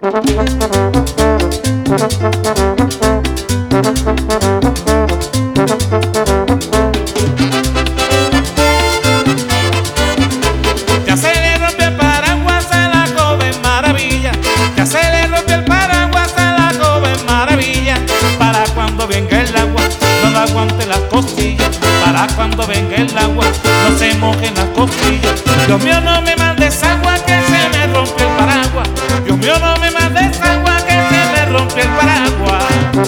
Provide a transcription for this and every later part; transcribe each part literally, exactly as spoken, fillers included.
Ya se le rompió el paraguas a la joven maravilla. Ya se le rompió el paraguas a la joven maravilla. Para cuando venga el agua no le aguante las costillas. Para cuando venga el agua no se mojen las costillas. Dios mío, no me mandes agua que se me rompió el paraguas. Dios mío, no me mandes agua que se me rompió el paraguas.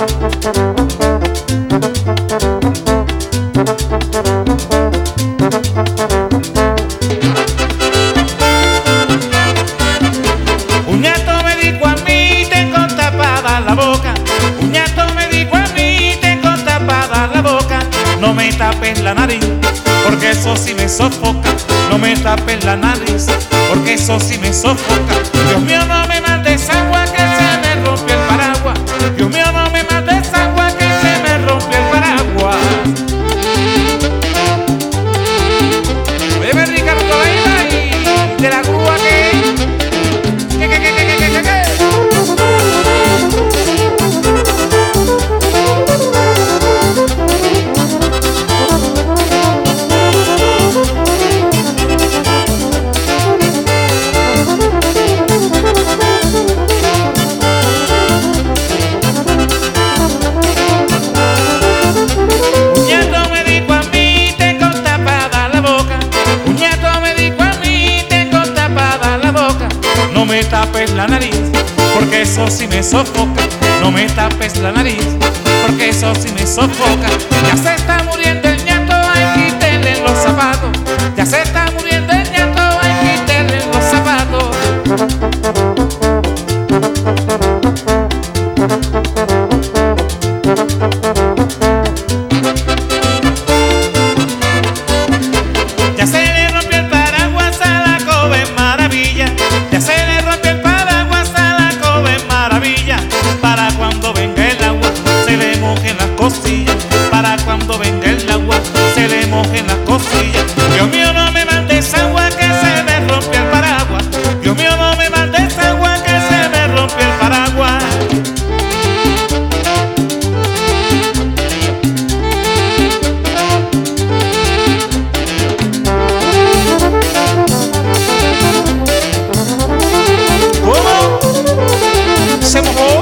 Un ñato me dijo a mí, tengo tapada la boca. Un ñato me dijo a mí, tengo tapada la boca. No me tapes la nariz, porque eso sí me sofoca. No me tapes la nariz, porque eso sí me sofoca. Dios mío, no me mandes agua que se me rompió el paraguas. Dios mío, no me mandes agua que se me rompió el paraguas. Oye, Ricardo, baila y de la grúa que... ¿Qué, qué, qué, qué, qué, qué, qué? Un ñato me dijo a mí, tengo tapada la boca. Un ñato me dijo a mí, tengo tapada la boca. No me tapes la nariz, porque eso sí me sofoca. No me tapes la nariz, porque eso sí me sofoca. Ya se está muriendo el ñato, hay que quitarle los zapatos. Ya se está muriendo el ñato, hay que quitarle los zapatos. Ya se le rompió el paraguas a la joven maravilla. Ya se le rompió el paraguas a la joven maravilla. Para cuando venga el agua se le mojen las costillas. Para cuando venga el agua se le mojen las costillas. Dios mío, no me mandes agua que se me rompió el paraguas. Dios mío, no me mandes agua que se me rompió el paraguas. ¿Cómo? Se mojó.